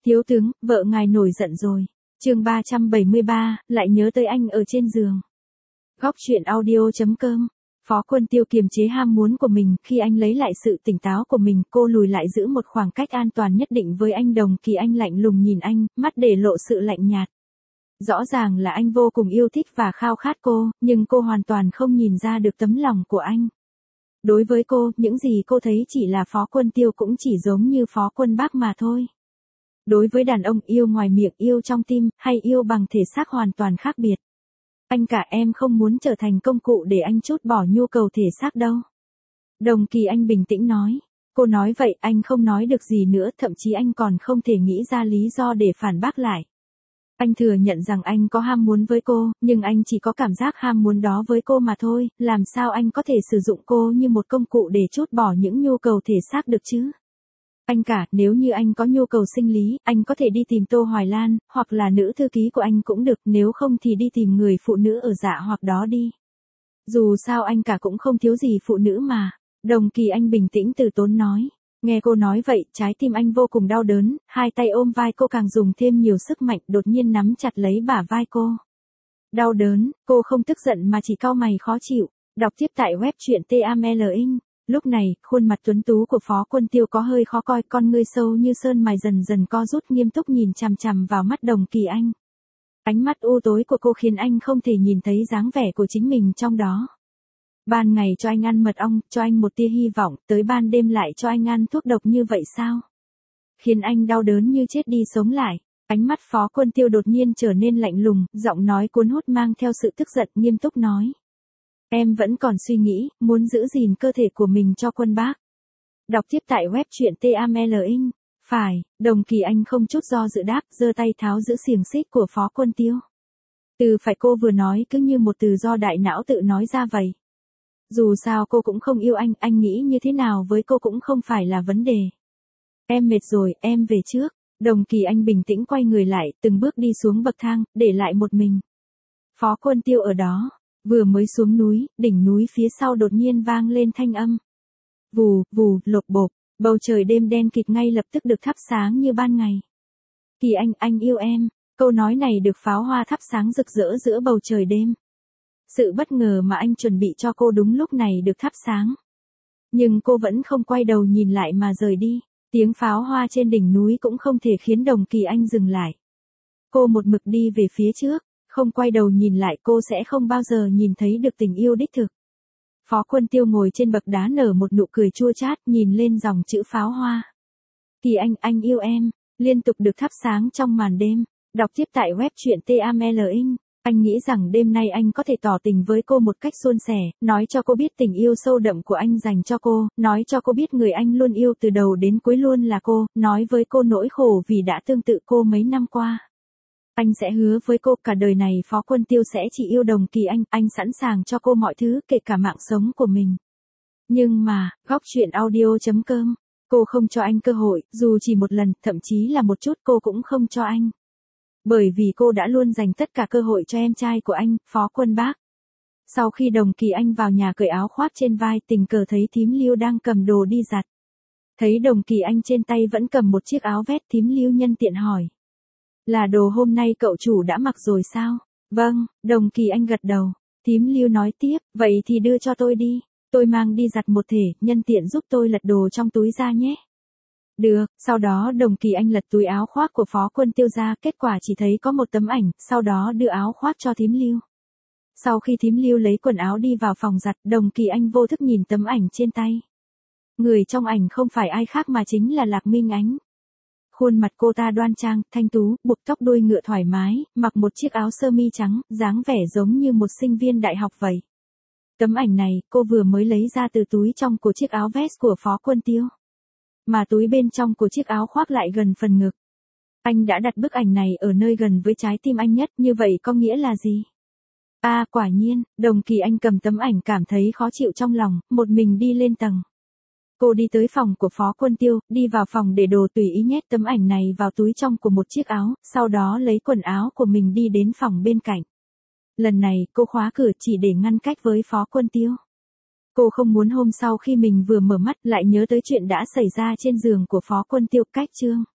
Thiếu tướng, vợ ngài nổi giận rồi. Chương 373, lại nhớ tới anh ở trên giường. Góc truyện audio.com. Phó Quân Tiêu kiềm chế ham muốn của mình, khi anh lấy lại sự tỉnh táo của mình, cô lùi lại giữ một khoảng cách an toàn nhất định với anh. Đồng Kỳ Anh lạnh lùng nhìn anh, mắt để lộ sự lạnh nhạt. Rõ ràng là anh vô cùng yêu thích và khao khát cô, nhưng cô hoàn toàn không nhìn ra được tấm lòng của anh. Đối với cô, những gì cô thấy chỉ là Phó Quân Tiêu cũng chỉ giống như Phó Quân Bác mà thôi. Đối với đàn ông, yêu ngoài miệng, yêu trong tim, hay yêu bằng thể xác hoàn toàn khác biệt. Anh cả, em không muốn trở thành công cụ để anh trút bỏ nhu cầu thể xác đâu. Đồng Kỳ Anh bình tĩnh nói. Cô nói vậy, anh không nói được gì nữa, thậm chí anh còn không thể nghĩ ra lý do để phản bác lại. Anh thừa nhận rằng anh có ham muốn với cô, nhưng anh chỉ có cảm giác ham muốn đó với cô mà thôi, làm sao anh có thể sử dụng cô như một công cụ để trút bỏ những nhu cầu thể xác được chứ? Anh cả, nếu như anh có nhu cầu sinh lý, anh có thể đi tìm Tô Hoài Lan, hoặc là nữ thư ký của anh cũng được, nếu không thì đi tìm người phụ nữ ở Dạ Hoặc đó đi. Dù sao anh cả cũng không thiếu gì phụ nữ mà. Đồng Kỳ Anh bình tĩnh từ tốn nói. Nghe cô nói vậy, trái tim anh vô cùng đau đớn, hai tay ôm vai cô càng dùng thêm nhiều sức mạnh, đột nhiên nắm chặt lấy bả vai cô. Đau đớn, cô không tức giận mà chỉ cau mày khó chịu. Đọc tiếp tại web truyện TAMLing. Lúc này, khuôn mặt tuấn tú của Phó Quân Tiêu có hơi khó coi, con ngươi sâu như sơn mài dần dần co rút, nghiêm túc nhìn chằm chằm vào mắt Đồng Kỳ Anh. Ánh mắt u tối của cô khiến anh không thể nhìn thấy dáng vẻ của chính mình trong đó. Ban ngày cho anh ăn mật ong, cho anh một tia hy vọng, tới ban đêm lại cho anh ăn thuốc độc như vậy sao? Khiến anh đau đớn như chết đi sống lại. Ánh mắt Phó Quân Tiêu đột nhiên trở nên lạnh lùng, giọng nói cuốn hút mang theo sự tức giận, nghiêm túc nói. Em vẫn còn suy nghĩ, muốn giữ gìn cơ thể của mình cho Quân Bác. Đọc tiếp tại web truyện TAMLing. Phải, Đồng Kỳ Anh không chút do dự đáp, giơ tay tháo giữ xiềng xích của Phó Quân Tiêu. Từ phải cô vừa nói cứ như một từ do đại não tự nói ra vậy. Dù sao cô cũng không yêu anh nghĩ như thế nào với cô cũng không phải là vấn đề. Em mệt rồi, em về trước. Đồng Kỳ Anh bình tĩnh quay người lại, từng bước đi xuống bậc thang, để lại một mình. Phó Quân Tiêu ở đó. Vừa mới xuống núi, đỉnh núi phía sau đột nhiên vang lên thanh âm. Vù, vù, lộp bộp, bầu trời đêm đen kịt ngay lập tức được thắp sáng như ban ngày. Kỳ anh yêu em, câu nói này được pháo hoa thắp sáng rực rỡ giữa bầu trời đêm. Sự bất ngờ mà anh chuẩn bị cho cô đúng lúc này được thắp sáng. Nhưng cô vẫn không quay đầu nhìn lại mà rời đi, tiếng pháo hoa trên đỉnh núi cũng không thể khiến Đồng Kỳ Anh dừng lại. Cô một mực đi về phía trước. Không quay đầu nhìn lại, cô sẽ không bao giờ nhìn thấy được tình yêu đích thực. Phó Quân Tiêu ngồi trên bậc đá nở một nụ cười chua chát, nhìn lên dòng chữ pháo hoa. Kỳ anh yêu em, liên tục được thắp sáng trong màn đêm. Đọc tiếp tại web truyện TAMLing. Anh nghĩ rằng đêm nay anh có thể tỏ tình với cô một cách suôn sẻ, nói cho cô biết tình yêu sâu đậm của anh dành cho cô, nói cho cô biết người anh luôn yêu từ đầu đến cuối luôn là cô, nói với cô nỗi khổ vì đã tương tự cô mấy năm qua. Anh sẽ hứa với cô cả đời này Phó Quân Tiêu sẽ chỉ yêu Đồng Kỳ anh sẵn sàng cho cô mọi thứ kể cả mạng sống của mình. Nhưng mà, góc truyện audio.com, cô không cho anh cơ hội, dù chỉ một lần, thậm chí là một chút cô cũng không cho anh. Bởi vì cô đã luôn dành tất cả cơ hội cho em trai của anh, Phó Quân Bác. Sau khi Đồng Kỳ Anh vào nhà cởi áo khoác trên vai, tình cờ thấy thím Lưu đang cầm đồ đi giặt. Thấy Đồng Kỳ Anh trên tay vẫn cầm một chiếc áo vest, thím Lưu nhân tiện hỏi. Là đồ hôm nay cậu chủ đã mặc rồi sao? Vâng, Đồng Kỳ Anh gật đầu. Thím Lưu nói tiếp, vậy thì đưa cho tôi đi. Tôi mang đi giặt một thể, nhân tiện giúp tôi lật đồ trong túi ra nhé. Được, sau đó Đồng Kỳ Anh lật túi áo khoác của Phó Quân Tiêu ra, kết quả chỉ thấy có một tấm ảnh, sau đó đưa áo khoác cho thím Lưu. Sau khi thím Lưu lấy quần áo đi vào phòng giặt, Đồng Kỳ Anh vô thức nhìn tấm ảnh trên tay. Người trong ảnh không phải ai khác mà chính là Lạc Minh Ánh. Khuôn mặt cô ta đoan trang, thanh tú, buộc tóc đuôi ngựa thoải mái, mặc một chiếc áo sơ mi trắng, dáng vẻ giống như một sinh viên đại học vậy. Tấm ảnh này, cô vừa mới lấy ra từ túi trong của chiếc áo vest của Phó Quân Tiêu. Mà túi bên trong của chiếc áo khoác lại gần phần ngực. Anh đã đặt bức ảnh này ở nơi gần với trái tim anh nhất, như vậy có nghĩa là gì? Quả nhiên, Đồng Kỳ Anh cầm tấm ảnh cảm thấy khó chịu trong lòng, một mình đi lên tầng. Cô đi tới phòng của Phó Quân Tiêu, đi vào phòng để đồ tùy ý nhét tấm ảnh này vào túi trong của một chiếc áo, sau đó lấy quần áo của mình đi đến phòng bên cạnh. Lần này, cô khóa cửa chỉ để ngăn cách với Phó Quân Tiêu. Cô không muốn hôm sau khi mình vừa mở mắt lại nhớ tới chuyện đã xảy ra trên giường của Phó Quân Tiêu. Cách chương